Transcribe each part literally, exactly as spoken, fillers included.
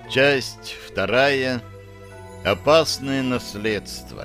Часть вторая. Опасное наследство.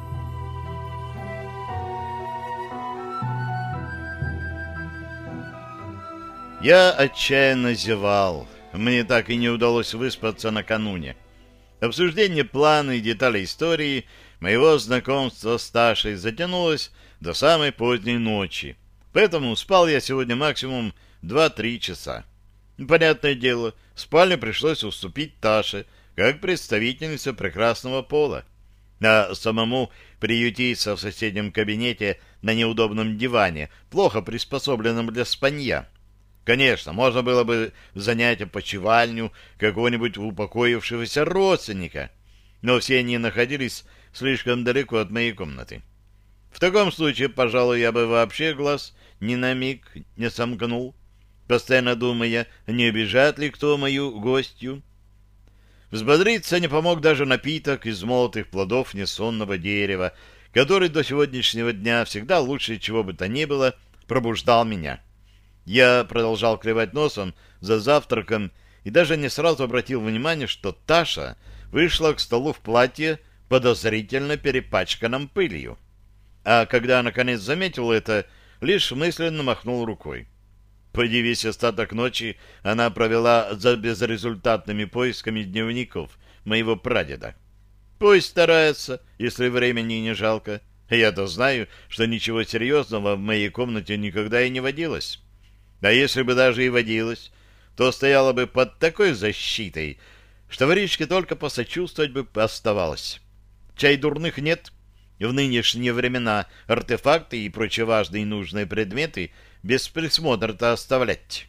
Я отчаянно зевал. Мне так и не удалось выспаться накануне. Обсуждение плана и деталей истории моего знакомства с Ташей затянулось до самой поздней ночи. Поэтому спал я сегодня максимум два-три часа. Понятное дело, спальню пришлось уступить Таше, как представительнице прекрасного пола. А самому приютиться в соседнем кабинете на неудобном диване, плохо приспособленном для спанья. Конечно, можно было бы занять опочивальню какого-нибудь упокоившегося родственника, но все они находились слишком далеко от моей комнаты. В таком случае, пожалуй, я бы вообще глаз ни на миг не сомкнул, постоянно думая, не обижает ли кто мою гостью. Взбодриться не помог даже напиток из молотых плодов несонного дерева, который до сегодняшнего дня всегда лучше чего бы то ни было пробуждал меня. Я продолжал клевать носом за завтраком и даже не сразу обратил внимание, что Таша вышла к столу в платье, подозрительно перепачканном пылью. А когда наконец заметил это, лишь мысленно махнул рукой. Почти весь остаток ночи она провела за безрезультатными поисками дневников моего прадеда. Пусть старается, если времени не жалко. Я-то знаю, что ничего серьезного в моей комнате никогда и не водилось. А если бы даже и водилось, то стояла бы под такой защитой, что воришке только посочувствовать бы оставалось. Чай дурных нет. В нынешние времена артефакты и прочие важные и нужные предметы без присмотра-то оставлять.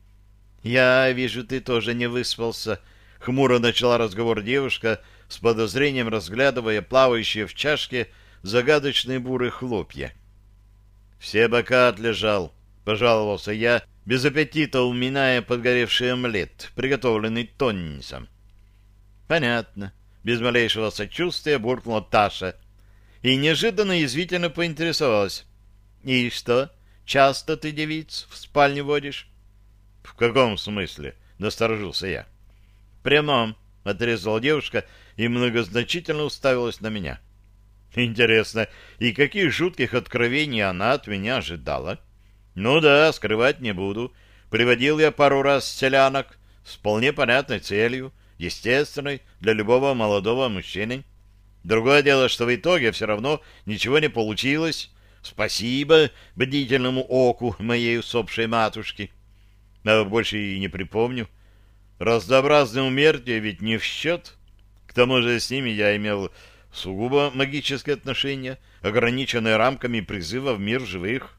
«Я вижу, ты тоже не выспался», — хмуро начала разговор девушка, с подозрением разглядывая плавающие в чашке загадочные бурые хлопья. «Все бока отлежал», — пожаловался я, без аппетита уминая подгоревший омлет, приготовленный Тоннисом. «Понятно», — без малейшего сочувствия буркнула Таша и неожиданно язвительно поинтересовалась. «И что, часто ты девиц в спальне водишь?» «В каком смысле?» — насторожился я. «В прямом», — отрезала девушка и многозначительно уставилась на меня. «Интересно, и каких жутких откровений она от меня ожидала?» «Ну да, скрывать не буду. Приводил я пару раз селянок с вполне понятной целью, естественной для любого молодого мужчины. Другое дело, что в итоге все равно ничего не получилось. Спасибо бдительному оку моей усопшей матушки. А больше и не припомню. Разнообразные умертвия ведь не в счет. К тому же с ними я имел сугубо магическое отношение, ограниченное рамками призыва в мир живых».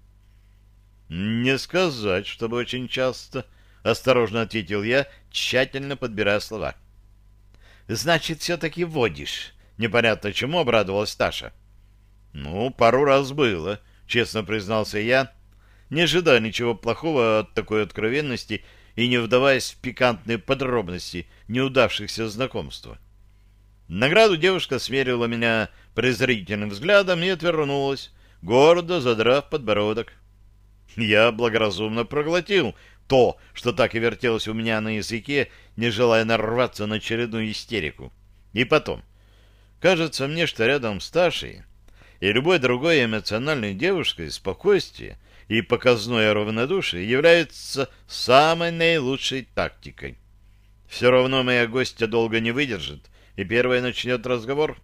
«Не сказать, чтобы очень часто», — осторожно ответил я, тщательно подбирая слова. «Значит, все-таки водишь?» — непонятно чему обрадовалась Таша. «Ну, пару раз было», — честно признался я, не ожидая ничего плохого от такой откровенности и не вдаваясь в пикантные подробности неудавшихся знакомства. Награду девушка смерила меня презрительным взглядом и отвернулась, гордо задрав подбородок. Я благоразумно проглотил то, что так и вертелось у меня на языке, не желая нарваться на очередную истерику. И потом, кажется мне, что рядом с Ташей и любой другой эмоциональной девушкой спокойствие и показное равнодушие является самой наилучшей тактикой. Все равно моя гостья долго не выдержит и первая начнет разговор.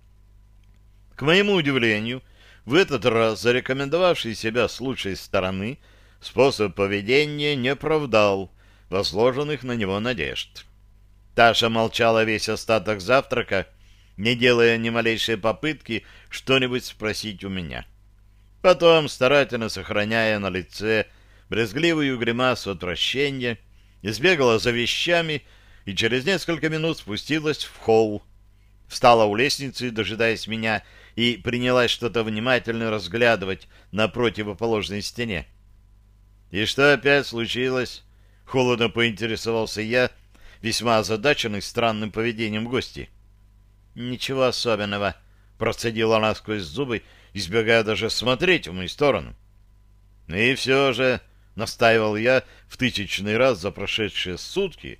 К моему удивлению, в этот раз зарекомендовавший себя с лучшей стороны способ поведения не оправдал возложенных на него надежд. Таша молчала весь остаток завтрака, не делая ни малейшей попытки что-нибудь спросить у меня. Потом, старательно сохраняя на лице брезгливую гримасу отвращения, избегала за вещами и через несколько минут спустилась в холл. Встала у лестницы, дожидаясь меня, и принялась что-то внимательно разглядывать на противоположной стене. «И что опять случилось?» — холодно поинтересовался я, весьма озадаченный странным поведением гости. «Ничего особенного», — процедила она сквозь зубы, избегая даже смотреть в мою сторону. «И все же», — настаивал я в тысячный раз за прошедшие сутки,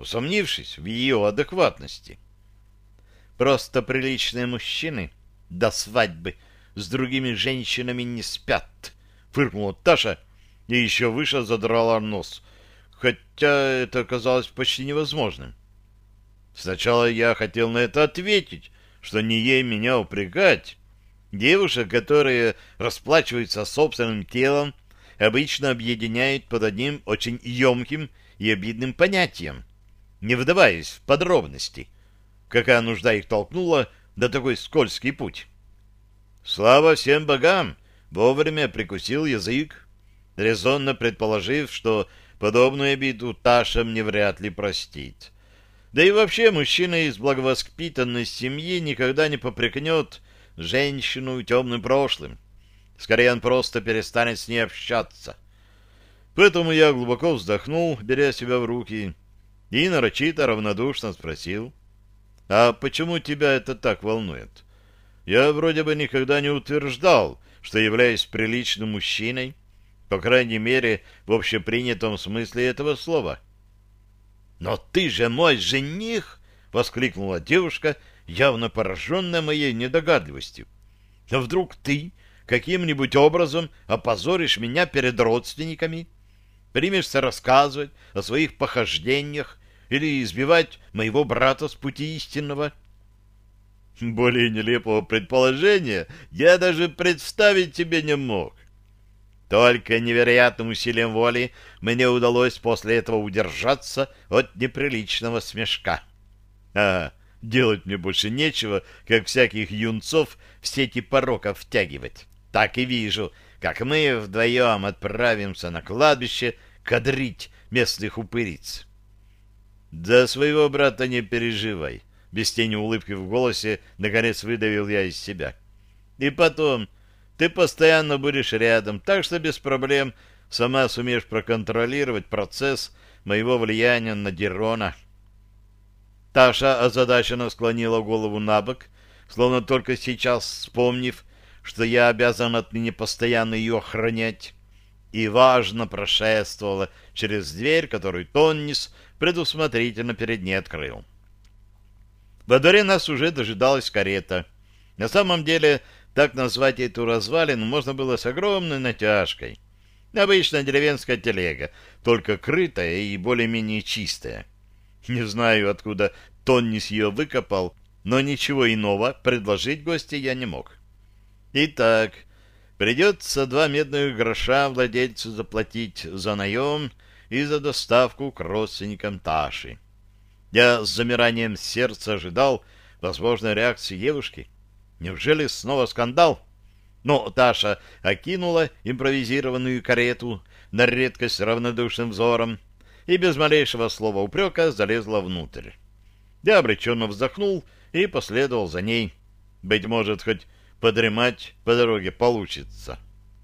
усомнившись в ее адекватности. «Просто приличные мужчины до свадьбы с другими женщинами не спят», — фыркнула Таша и еще выше задрала нос, хотя это казалось почти невозможным. Сначала я хотел на это ответить, что не ей меня упрекать. Девушек, которые расплачиваются собственным телом, обычно объединяют под одним очень емким и обидным понятием, не вдаваясь в подробности. Какая нужда их толкнула на такой скользкий путь? Слава всем богам! Вовремя прикусил язык, резонно предположив, что подобную обиду Таша мне вряд ли простит. Да и вообще мужчина из благовоспитанной семьи никогда не попрекнет женщину темным прошлым. Скорее, он просто перестанет с ней общаться. Поэтому я глубоко вздохнул, беря себя в руки, и нарочито равнодушно спросил: «А почему тебя это так волнует? Я вроде бы никогда не утверждал, что являюсь приличным мужчиной, по крайней мере, в общепринятом смысле этого слова». «Но ты же мой жених!» — воскликнула девушка, явно пораженная моей недогадливостью. «А вдруг ты каким-нибудь образом опозоришь меня перед родственниками, примешься рассказывать о своих похождениях или избивать моего брата с пути истинного?» Более нелепого предположения я даже представить себе не мог. Только невероятным усилием воли мне удалось после этого удержаться от неприличного смешка. А делать мне больше нечего, как всяких юнцов в сети пороков втягивать. Так и вижу, как мы вдвоем отправимся на кладбище кадрить местных упыриц. «За своего брата не переживай», — без тени улыбки в голосе наконец выдавил я из себя. «И потом, ты постоянно будешь рядом, так что без проблем сама сумеешь проконтролировать процесс моего влияния на Дерона». Таша озадаченно склонила голову на бок, словно только сейчас вспомнив, что я обязан отныне постоянно ее охранять, и важно прошествовала через дверь, которую Тоннис предусмотрительно перед ней открыл. Во дворе нас уже дожидалась карета. На самом деле, так назвать эту развалину можно было с огромной натяжкой. Обычная деревенская телега, только крытая и более-менее чистая. Не знаю, откуда Тоннис ее выкопал, но ничего иного предложить гостю я не мог. Итак, придется два медных гроша владельцу заплатить за наем и за доставку к родственникам Таши. Я с замиранием сердца ожидал возможной реакции девушки. Неужели снова скандал? Но Таша окинула импровизированную карету на редкость равнодушным взором и без малейшего слова упрека залезла внутрь. Я обреченно вздохнул и последовал за ней. Быть может, хоть подремать по дороге получится.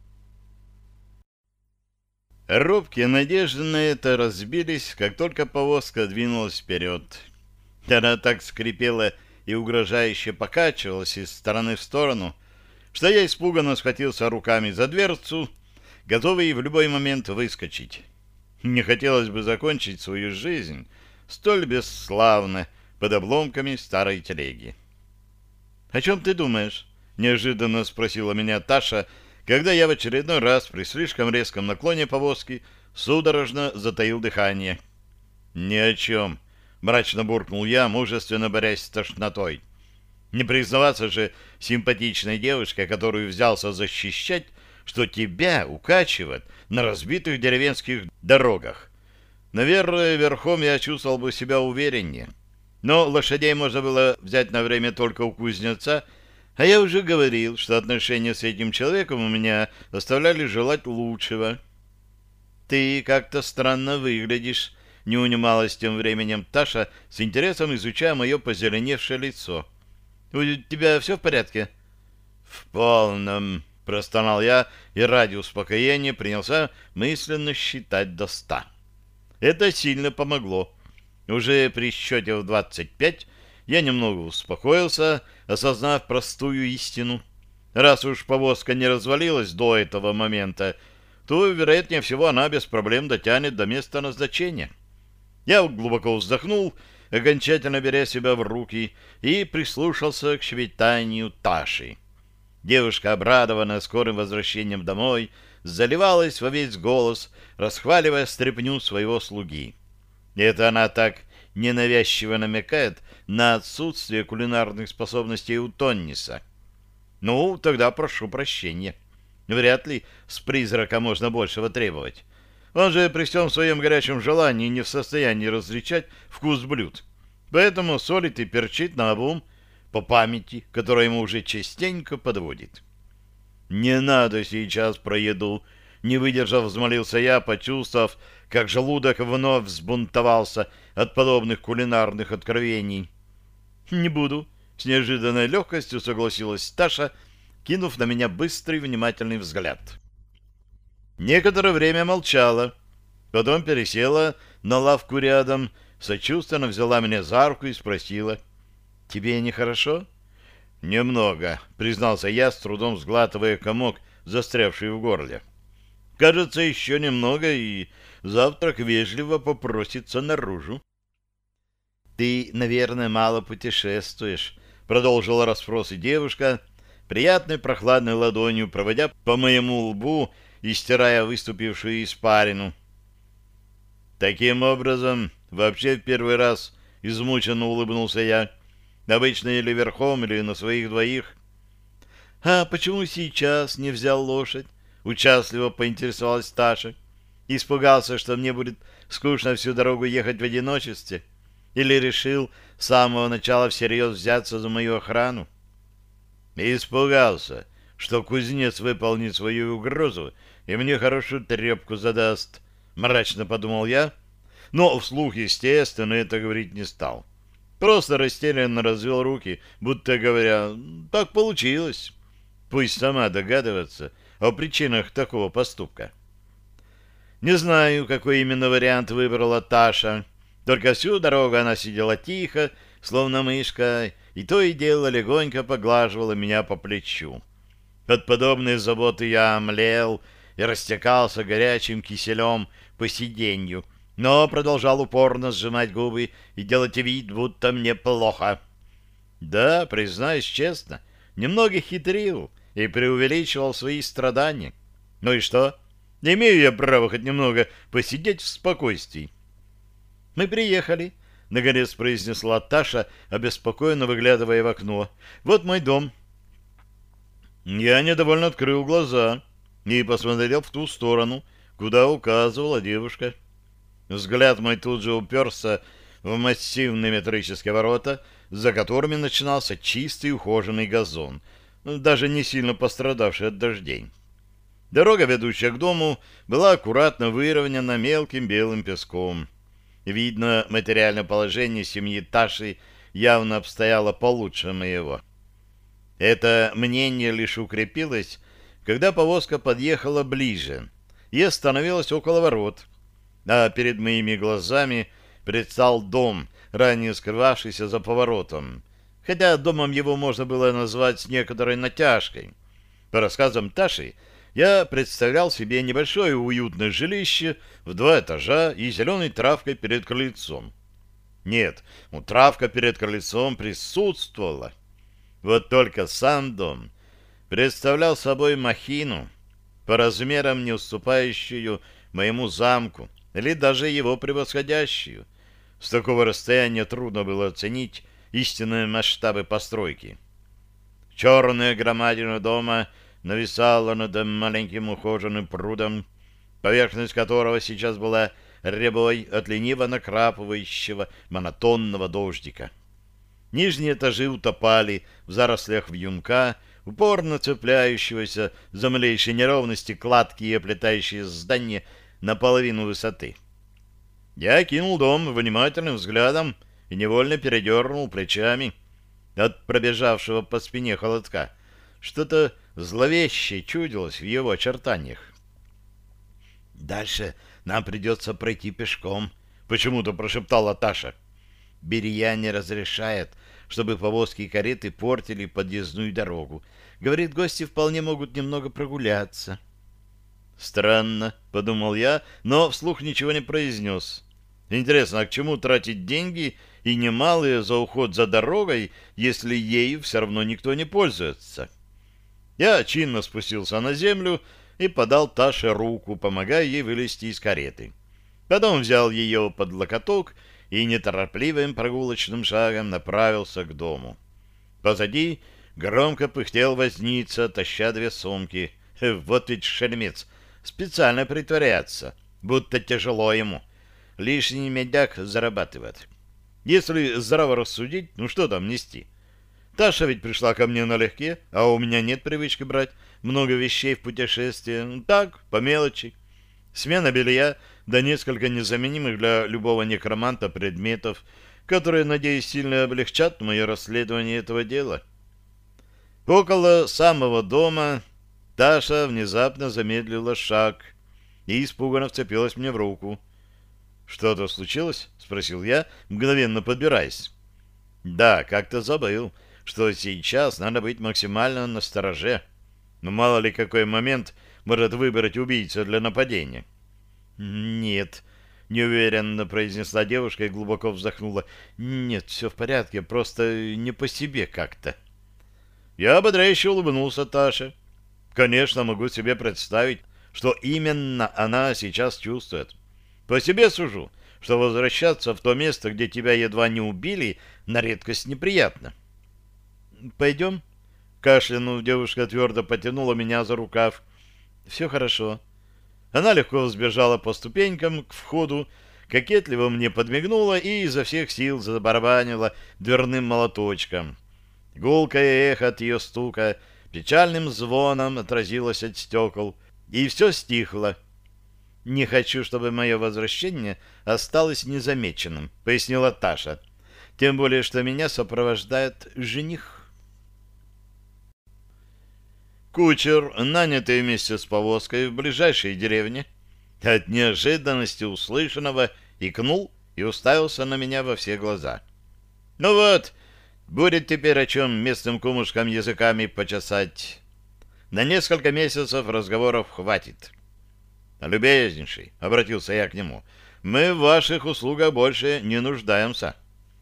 Робкие надежды на это разбились, как только повозка двинулась вперед. Она так скрипела и угрожающе покачивалась из стороны в сторону, что я испуганно схватился руками за дверцу, готовый в любой момент выскочить. Не хотелось бы закончить свою жизнь столь бесславно под обломками старой телеги. — О чем ты думаешь? — неожиданно спросила меня Таша, когда я в очередной раз при слишком резком наклоне повозки судорожно затаил дыхание. — Ни о чем, — мрачно буркнул я, мужественно борясь с тошнотой. Не признаваться же симпатичной девушке, которую взялся защищать, что тебя укачивает на разбитых деревенских дорогах. Наверное, верхом я чувствовал бы себя увереннее. Но лошадей можно было взять на время только у кузнеца, а я уже говорил, что отношения с этим человеком у меня оставляли желать лучшего. «Ты как-то странно выглядишь», — не унималась тем временем Таша, с интересом изучая мое позеленевшее лицо. «У тебя все в порядке?» «В полном», — простонал я и ради успокоения принялся мысленно считать до ста. Это сильно помогло. Уже при счете в двадцать пять я немного успокоился, осознав простую истину. Раз уж повозка не развалилась до этого момента, то, вероятнее всего, она без проблем дотянет до места назначения. Я глубоко вздохнул, окончательно беря себя в руки, и прислушался к щебетанию Таши. Девушка, обрадованная скорым возвращением домой, заливалась во весь голос, расхваливая стряпню своего слуги. И это она так ненавязчиво намекает на отсутствие кулинарных способностей у Тонниса. Ну, тогда прошу прощения. Вряд ли с призрака можно большего требовать. Он же при всем своем горячем желании не в состоянии различать вкус блюд. Поэтому солит и перчит наобум по памяти, которая ему уже частенько подводит. «Не надо сейчас про еду», — не выдержав, взмолился я, почувствовав, как желудок вновь взбунтовался от подобных кулинарных откровений. «Не буду», — с неожиданной легкостью согласилась Таша, кинув на меня быстрый внимательный взгляд. Некоторое время молчала, потом пересела на лавку рядом, сочувственно взяла меня за руку и спросила: «Тебе нехорошо?» «Немного», — признался я, с трудом сглатывая комок, застрявший в горле. «Кажется, еще немного, и завтрак вежливо попросится наружу». «Ты, наверное, мало путешествуешь», — продолжила расспросы девушка, приятной прохладной ладонью проводя по моему лбу и стирая выступившую испарину. «Таким образом, вообще в первый раз измученно улыбнулся я. Обычно или верхом, или на своих двоих». «А почему сейчас не взял лошадь?» — участливо поинтересовалась Таша. «Испугался, что мне будет скучно всю дорогу ехать в одиночестве? Или решил с самого начала всерьез взяться за мою охрану?» «Испугался, что кузнец выполнит свою угрозу и мне хорошую трепку задаст», — мрачно подумал я, но вслух, естественно, это говорить не стал. Просто растерянно развел руки, будто говоря: «Так получилось. Пусть сама догадывается о причинах такого поступка». Не знаю, какой именно вариант выбрала Таша, только всю дорогу она сидела тихо, словно мышка, и то и дело легонько поглаживала меня по плечу. От подобной заботы я омлел и растекался горячим киселем по сиденью, но продолжал упорно сжимать губы и делать вид, будто мне плохо. Да, признаюсь честно, немного хитрил и преувеличивал свои страдания. Ну и что? Не имею я права хоть немного посидеть в спокойствии. «Мы приехали», — наконец произнесла Таша, обеспокоенно выглядывая в окно. «Вот мой дом». Я недовольно открыл глаза и посмотрел в ту сторону, куда указывала девушка. Взгляд мой тут же уперся в массивные металлические ворота, за которыми начинался чистый ухоженный газон, даже не сильно пострадавший от дождей. Дорога, ведущая к дому, была аккуратно выровнена мелким белым песком. Видно, материальное положение семьи Таши явно обстояло получше моего. Это мнение лишь укрепилось, когда повозка подъехала ближе и остановилась около ворот, а перед моими глазами предстал дом, ранее скрывавшийся за поворотом, хотя домом его можно было назвать с некоторой натяжкой. По рассказам Таши, я представлял себе небольшое уютное жилище в два этажа и зеленой травкой перед крыльцом. Нет, ну, травка перед крыльцом присутствовала. Вот только сам дом представлял собой махину, по размерам не уступающую моему замку или даже его превосходящую. С такого расстояния трудно было оценить истинные масштабы постройки. Черная громадина дома нависала над маленьким ухоженным прудом, поверхность которого сейчас была рябой от лениво накрапывающего монотонного дождика. Нижние этажи утопали в зарослях вьюнка, упорно цепляющегося за малейшие неровности кладки и оплетающие здание наполовину высоты. Я кинул дом внимательным взглядом и невольно передернул плечами от пробежавшего по спине холодка. Что-то зловещее чудилось в его очертаниях. «Дальше нам придется пройти пешком», — почему-то прошептала Таша. «Берия не разрешает, чтобы повозки и кареты портили подъездную дорогу. Говорит, гости вполне могут немного прогуляться». «Странно», — подумал я, но вслух ничего не произнес. Интересно, а к чему тратить деньги и немалые за уход за дорогой, если ею все равно никто не пользуется? Я чинно спустился на землю и подал Таше руку, помогая ей вылезти из кареты. Потом взял ее под локоток и неторопливым прогулочным шагом направился к дому. Позади громко пыхтел возница, таща две сумки. Вот ведь шельмец, специально притворяется, будто тяжело ему. Лишний медяк зарабатывает. Если здраво рассудить, ну что там нести? Таша ведь пришла ко мне налегке, а у меня нет привычки брать много вещей в путешествие. Ну, так, по мелочи. Смена белья, да несколько незаменимых для любого некроманта предметов, которые, надеюсь, сильно облегчат мое расследование этого дела. Около самого дома Таша внезапно замедлила шаг и испуганно вцепилась мне в руку. «Что-то случилось?» — спросил я, мгновенно подбираясь. «Да, как-то забыл, что сейчас надо быть максимально настороже. Но мало ли какой момент может выбрать убийца для нападения». «Нет», — неуверенно произнесла девушка и глубоко вздохнула. «Нет, все в порядке, просто не по себе как-то». Я ободряюще улыбнулся Таше. Конечно, могу себе представить, что именно она сейчас чувствует. По себе сужу, что возвращаться в то место, где тебя едва не убили, на редкость неприятно. «Пойдем?» Кашлянув, девушка твердо потянула меня за рукав. «Все хорошо». Она легко взбежала по ступенькам к входу, кокетливо мне подмигнула и изо всех сил забарабанила дверным молоточком. Гулкое эхо от ее стука печальным звоном отразилось от стекол, и все стихло. «Не хочу, чтобы мое возвращение осталось незамеченным», — пояснила Таша. «Тем более, что меня сопровождает жених». Кучер, нанятый вместе с повозкой в ближайшей деревне, от неожиданности услышанного икнул и уставился на меня во все глаза. «Ну вот, будет теперь о чем местным кумушкам языками почесать. На несколько месяцев разговоров хватит». «Любезнейший», — обратился я к нему, — «мы в ваших услугах больше не нуждаемся».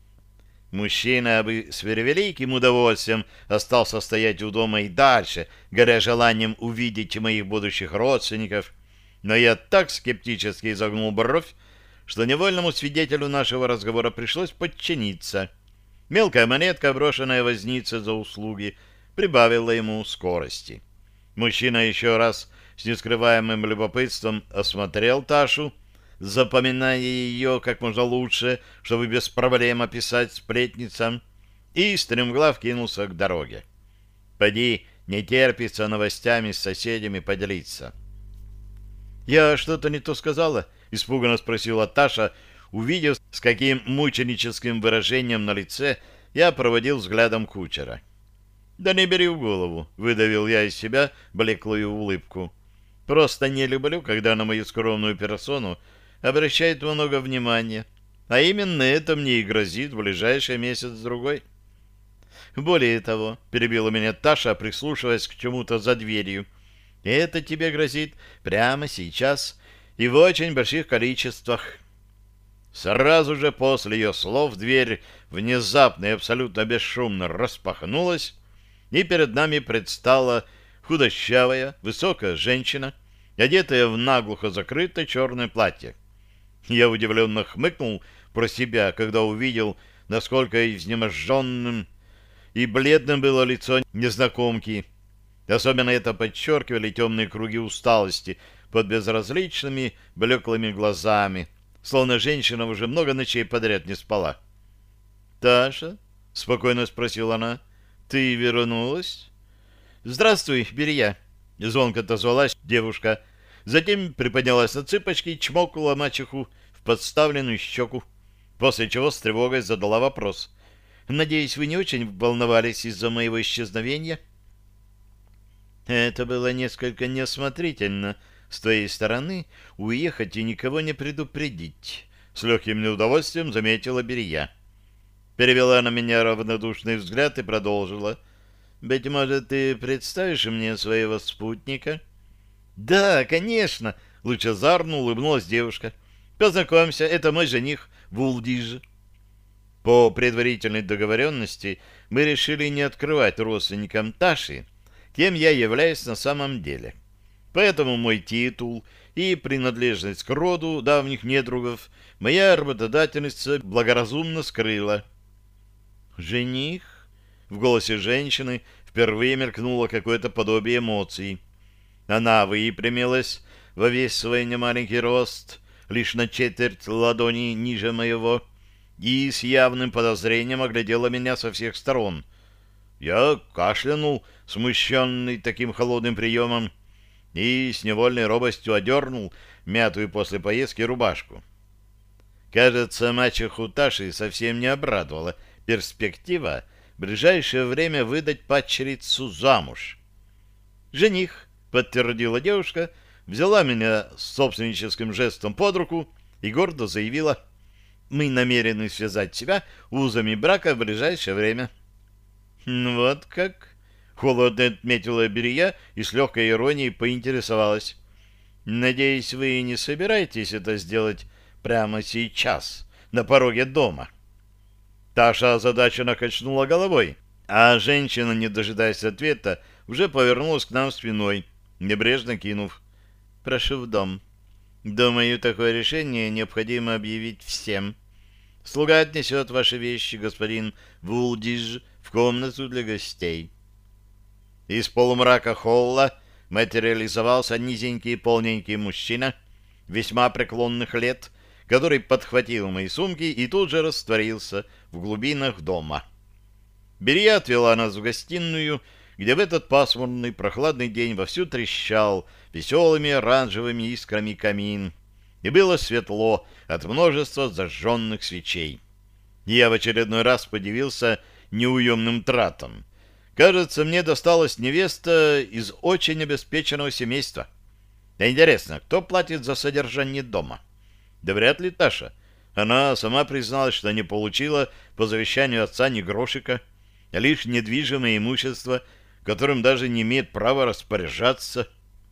Мужчина бы с великим удовольствием остался стоять у дома и дальше, горя желанием увидеть моих будущих родственников, но я так скептически изогнул бровь, что невольному свидетелю нашего разговора пришлось подчиниться. Мелкая монетка, брошенная вознице за услуги, прибавила ему скорости. Мужчина еще раз с нескрываемым любопытством осмотрел Ташу, запоминая ее как можно лучше, чтобы без проблем описать сплетницам, и стремглав кинулся к дороге. Поди, не терпится новостями с соседями поделиться. «Я что-то не то сказала?» — испуганно спросила Таша, увидев, с каким мученическим выражением на лице я проводил взглядом кучера. «Да не бери в голову», — выдавил я из себя блеклую улыбку. «Просто не люблю, когда на мою скромную персону обращает много внимания, а именно это мне и грозит в ближайший месяц-другой». «Более того», — перебила меня Таша, прислушиваясь к чему-то за дверью, — «это тебе грозит прямо сейчас и в очень больших количествах». Сразу же после ее слов дверь внезапно и абсолютно бесшумно распахнулась, и перед нами предстала худощавая, высокая женщина, одетая в наглухо закрытое черное платье. Я удивленно хмыкнул про себя, когда увидел, насколько изнеможенным и бледным было лицо незнакомки. Особенно это подчеркивали темные круги усталости под безразличными блеклыми глазами, словно женщина уже много ночей подряд не спала. «Таша?» — спокойно спросила она. «Ты вернулась?» «Здравствуй, Берия!» — звонко отозвалась девушка. Затем приподнялась на цыпочки и чмокнула мачеху в подставленную щеку, после чего с тревогой задала вопрос. «Надеюсь, вы не очень волновались из-за моего исчезновения?» «Это было несколько неосмотрительно с твоей стороны уехать и никого не предупредить», — с легким неудовольствием заметила Берия. Перевела на меня равнодушный взгляд и продолжила. «Быть может, ты представишь мне своего спутника?» «Да, конечно!» — лучезарно улыбнулась девушка. Познакомься, это мой жених Вулдиж». По предварительной договоренности мы решили не открывать родственникам Таши, кем я являюсь на самом деле. Поэтому мой титул и принадлежность к роду давних недругов моя работодательница благоразумно скрыла. «Жених?» — в голосе женщины впервые мелькнуло какое-то подобие эмоций. Она выпрямилась во весь свой немаленький рост, лишь на четверть ладони ниже моего, и с явным подозрением оглядела меня со всех сторон. Я кашлянул, смущенный таким холодным приемом, и с невольной робостью одернул мятую после поездки рубашку. Кажется, мачеху Таши совсем не обрадовала перспектива в ближайшее время выдать падчерицу замуж. «Жених», — подтвердила девушка, взяла меня с собственническим жестом под руку и гордо заявила: «Мы намерены связать себя узами брака в ближайшее время». «Вот как?» — холодно отметила Берия и с легкой иронией поинтересовалась: «Надеюсь, вы не собираетесь это сделать прямо сейчас, на пороге дома?» Таша озадаченно качнула головой, а женщина, не дожидаясь ответа, уже повернулась к нам спиной, небрежно кинув: «Прошу в дом. Думаю, такое решение необходимо объявить всем. Слуга отнесет ваши вещи, господин Вулдиж, в комнату для гостей». Из полумрака холла материализовался низенький полненький мужчина весьма преклонных лет, который подхватил мои сумки и тут же растворился в глубинах дома. Берия отвела нас в гостиную, где в этот пасмурный прохладный день вовсю трещал веселыми оранжевыми искрами камин, и было светло от множества зажженных свечей. Я в очередной раз подивился неуемным тратам. Кажется, мне досталась невеста из очень обеспеченного семейства. Да интересно, кто платит за содержание дома? Да вряд ли Таша. Она сама призналась, что не получила по завещанию отца ни грошика, а лишь недвижимое имущество, которым даже не имеет права распоряжаться.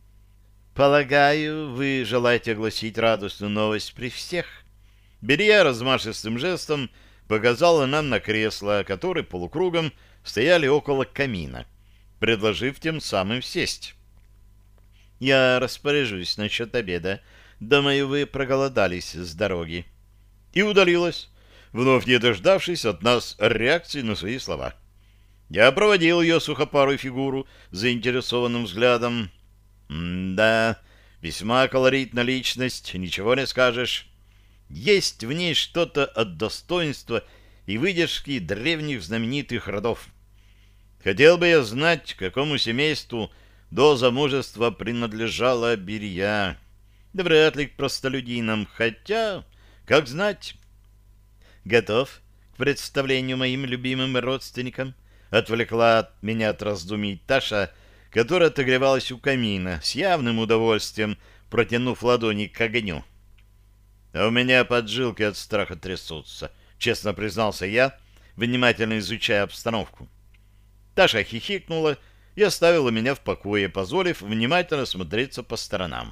«Полагаю, вы желаете огласить радостную новость при всех?» Берия размашистым жестом показала нам на кресла, которые полукругом стояли около камина, предложив тем самым сесть. «Я распоряжусь насчет обеда. Думаю, вы проголодались с дороги». И удалилась, вновь не дождавшись от нас реакции на свои слова. Я проводил ее сухопарую фигуру заинтересованным взглядом. М-да, весьма колоритная личность, ничего не скажешь. Есть в ней что-то от достоинства и выдержки древних знаменитых родов. Хотел бы я знать, к какому семейству до замужества принадлежала Берия. Да вряд ли к простолюдинам, хотя, как знать. «Готов к представлению моим любимым родственникам?» — отвлекла от меня от раздумий Таша, которая отогревалась у камина, с явным удовольствием протянув ладони к огню. «А у меня поджилки от страха трясутся», — честно признался я, внимательно изучая обстановку. Таша хихикнула и оставила меня в покое, позволив внимательно смотреться по сторонам.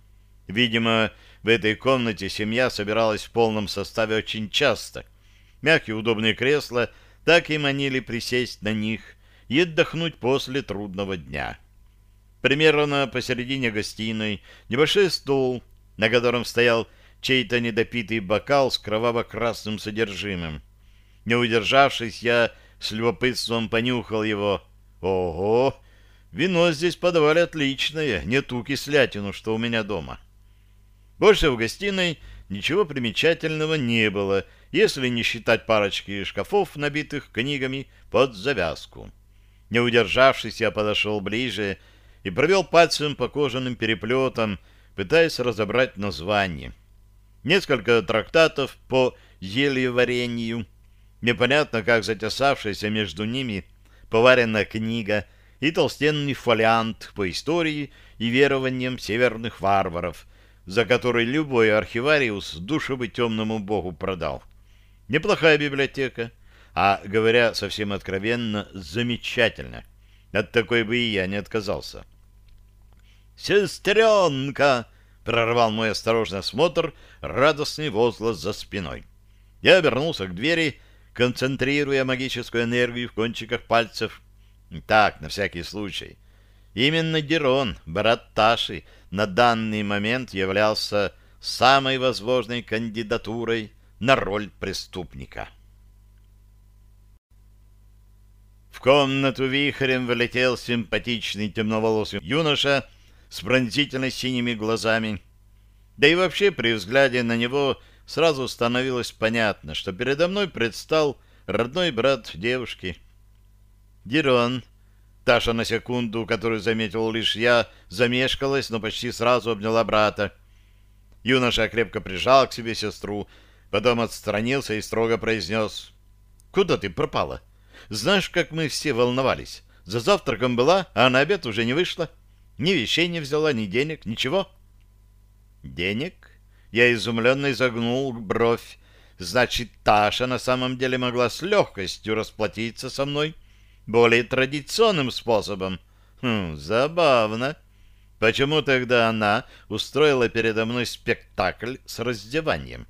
Видимо, в этой комнате семья собиралась в полном составе очень часто. Мягкие удобные кресла так и манили присесть на них и отдохнуть после трудного дня. Примерно посередине гостиной небольшой стол, на котором стоял чей-то недопитый бокал с кроваво-красным содержимым. Не удержавшись, я с любопытством понюхал его. Ого! Вино здесь подавали отличное, не ту кислятину, что у меня дома. Больше в гостиной ничего примечательного не было, если не считать парочки шкафов, набитых книгами под завязку. Не удержавшись, я подошел ближе и провел пальцем по кожаным переплетам, пытаясь разобрать название. Несколько трактатов по зельеварению, непонятно как затесавшаяся между ними поваренная книга и толстенный фолиант по истории и верованиям северных варваров, за который любой архивариус душу бы темному богу продал. Неплохая библиотека, а, говоря совсем откровенно, замечательно. От такой бы и я не отказался. «Сестренка!» — прервал мой осторожный осмотр радостный возглас за спиной. Я обернулся к двери, концентрируя магическую энергию в кончиках пальцев. Так, на всякий случай. Именно Дирон, брат Таши, на данный момент являлся самой возможной кандидатурой на роль преступника. В комнату вихрем влетел симпатичный темноволосый юноша с пронзительно синими глазами. Да и вообще при взгляде на него сразу становилось понятно, что передо мной предстал родной брат девушки. Дирон. Таша на секунду, которую заметил лишь я, замешкалась, но почти сразу обняла брата. Юноша крепко прижал к себе сестру, потом отстранился и строго произнес: «Куда ты пропала? Знаешь, как мы все волновались? За завтраком была, а на обед уже не вышла. Ни вещей не взяла, ни денег, ничего». «Денег?» Я изумленно изогнул бровь. «Значит, Таша на самом деле могла с легкостью расплатиться со мной более традиционным способом. Хм, забавно. Почему тогда она устроила передо мной спектакль с раздеванием?»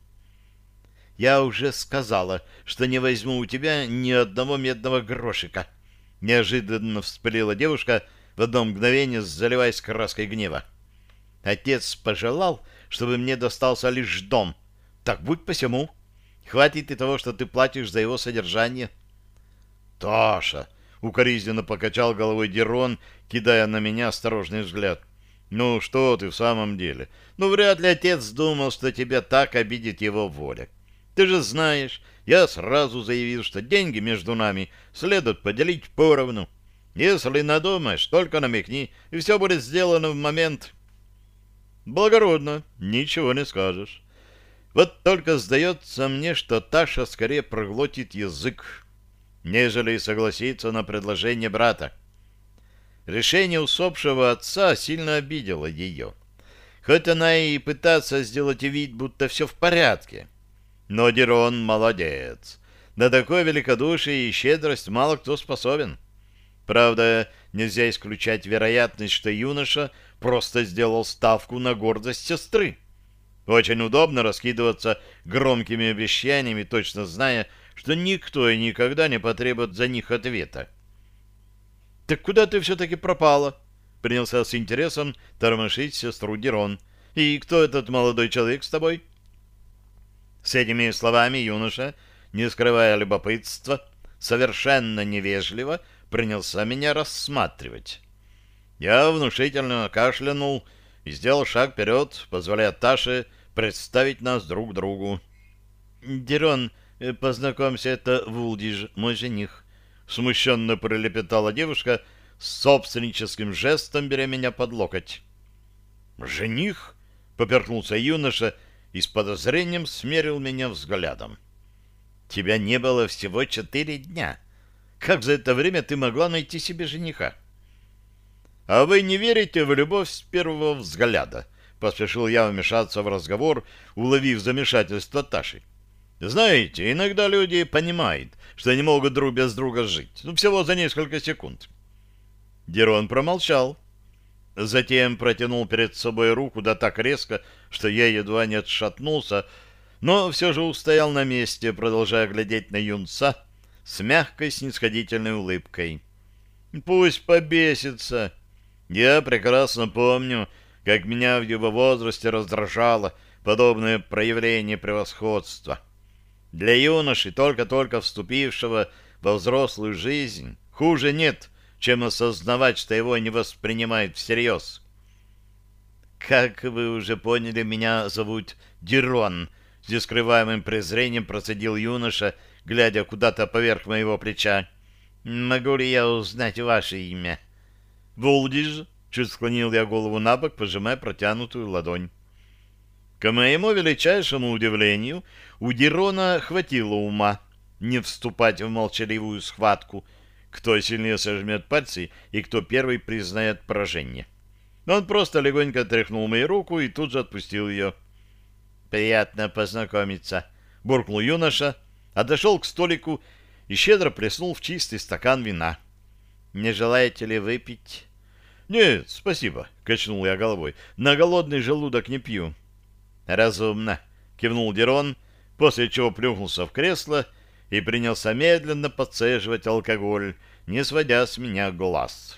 «Я уже сказала, что не возьму у тебя ни одного медного грошика», — неожиданно вспылила девушка, в одно мгновение заливаясь краской гнева. «Отец пожелал, чтобы мне достался лишь дом. Так будь посему. Хватит и того, что ты платишь за его содержание». «Таша!» — укоризненно покачал головой Дирон, кидая на меня осторожный взгляд. «Ну что ты в самом деле? Ну вряд ли отец думал, что тебя так обидит его воля. Ты же знаешь, я сразу заявил, что деньги между нами следует поделить поровну. Если надумаешь, только намекни, и все будет сделано в момент». «Благородно, ничего не скажешь. Вот только сдается мне, что Таша скорее проглотит язык, нежели согласится на предложение брата. Решение усопшего отца сильно обидело ее. Хоть она и пытается сделать вид, будто все в порядке. Но Дирон молодец. На такое великодушие и щедрость мало кто способен. Правда, нельзя исключать вероятность, что юноша просто сделал ставку на гордость сестры. Очень удобно раскидываться громкими обещаниями, точно зная, что никто и никогда не потребует за них ответа. «Так куда ты все-таки пропала?» — принялся с интересом тормошить сестру Дирон. «И кто этот молодой человек с тобой?» С этими словами юноша, не скрывая любопытства, совершенно невежливо принялся меня рассматривать. Я внушительно кашлянул и сделал шаг вперед, позволяя Таше представить нас друг другу. «Дирон, познакомься, это Вулдиж, мой жених», — смущенно пролепетала девушка, с собственническим жестом беря меня под локоть. «Жених?» — поперхнулся юноша и с подозрением смерил меня взглядом. «Тебя не было всего четыре дня. Как за это время ты могла найти себе жениха?» «А вы не верите в любовь с первого взгляда?» — поспешил я вмешаться в разговор, уловив замешательство Таши. «Знаете, иногда люди понимают, что не могут друг без друга жить. Ну, всего за несколько секунд». Дирон промолчал. Затем протянул перед собой руку, да так резко, что я едва не отшатнулся, но все же устоял на месте, продолжая глядеть на юнца с мягкой снисходительной улыбкой. «Пусть побесится. Я прекрасно помню, как меня в его возрасте раздражало подобное проявление превосходства. Для юноши, только-только вступившего во взрослую жизнь, хуже нет, чем осознавать, что его не воспринимают всерьез». «Как вы уже поняли, меня зовут Дирон», — с нескрываемым презрением процедил юноша, глядя куда-то поверх моего плеча. «Могу ли я узнать ваше имя?» «Вулдиж», — чуть склонил я голову на бок, пожимая протянутую ладонь. К моему величайшему удивлению, у Дирона хватило ума не вступать в молчаливую схватку, кто сильнее сожмет пальцы и кто первый признает поражение. Он просто легонько тряхнул мою руку и тут же отпустил ее. «Приятно познакомиться», — буркнул юноша, отошел к столику и щедро плеснул в чистый стакан вина. «Не желаете ли выпить?» «Нет, спасибо», — качнул я головой. «На голодный желудок не пью». «Разумно», — кивнул Дерон, после чего плюхнулся в кресло и принялся медленно подцеживать алкоголь, не сводя с меня глаз.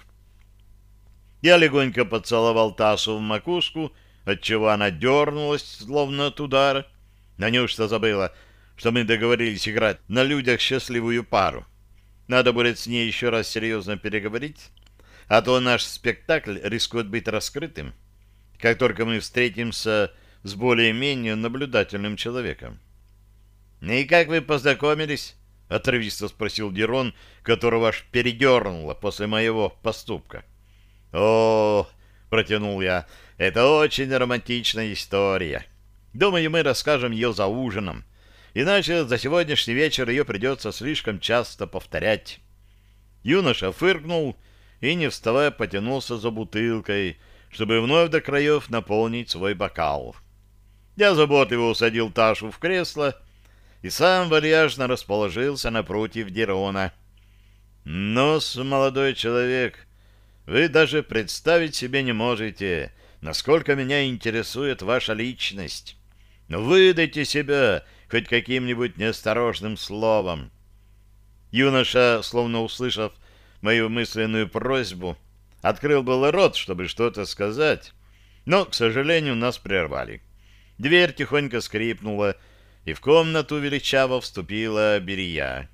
Я легонько поцеловал Ташу в макушку, отчего она дернулась, словно от удара. На неужто забыла, что мы договорились играть на людях счастливую пару? Надо будет с ней еще раз серьезно переговорить, а то наш спектакль рискует быть раскрытым, как только мы встретимся с более-менее наблюдательным человеком. «И как вы познакомились?» — отрывисто спросил Дерон, которого аж передернуло после моего поступка. «О, — протянул я, — это очень романтичная история. Думаю, мы расскажем ее за ужином, иначе за сегодняшний вечер ее придется слишком часто повторять». Юноша фыркнул и, не вставая, потянулся за бутылкой, чтобы вновь до краев наполнить свой бокал. Я заботливо усадил Ташу в кресло и сам вальяжно расположился напротив Дерона. «Но-с, молодой человек, вы даже представить себе не можете, насколько меня интересует ваша личность. Выдайте себя хоть каким-нибудь неосторожным словом». Юноша, словно услышав мою мысленную просьбу, открыл был рот, чтобы что-то сказать, но, к сожалению, нас прервали. Дверь тихонько скрипнула, и в комнату величаво вступила Берия.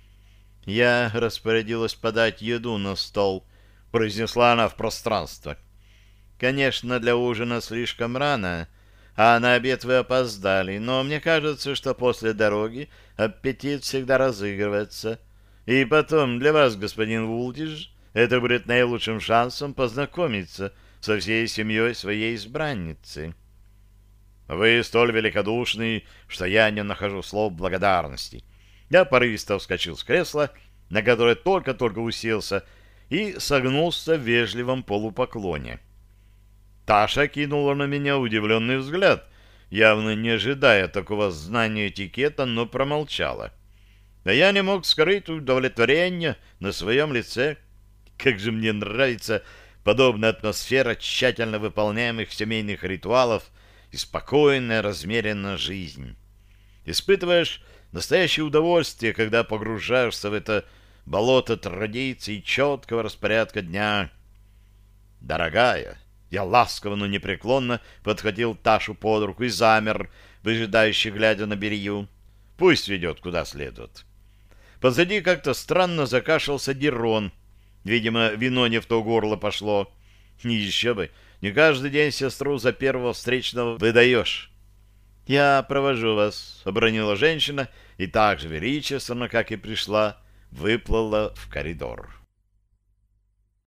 «Я распорядилась подать еду на стол», — произнесла она в пространство. «Конечно, для ужина слишком рано, а на обед вы опоздали, но мне кажется, что после дороги аппетит всегда разыгрывается. И потом, для вас, господин Вултиш, это будет наилучшим шансом познакомиться со всей семьей своей избранницы». «Вы столь великодушны, что я не нахожу слов благодарности». Я порывисто вскочил с кресла, на которое только-только уселся, и согнулся в вежливом полупоклоне. Таша кинула на меня удивленный взгляд, явно не ожидая такого знания этикета, но промолчала. А я не мог скрыть удовлетворение на своем лице. Как же мне нравится подобная атмосфера тщательно выполняемых семейных ритуалов и спокойная, размеренная жизнь. Испытываешь настоящее удовольствие, когда погружаешься в это болото традиций и четкого распорядка дня. «Дорогая!» Я ласково, но непреклонно подхватил Ташу под руку и замер, выжидающий, глядя на Берию. «Пусть ведет куда следует». Позади как-то странно закашлялся Дерон. Видимо, вино не в то горло пошло. И еще бы, не каждый день сестру за первого встречного выдаешь. «Я провожу вас», — обронила женщина, и так же величественно, как и пришла, выплыла в коридор.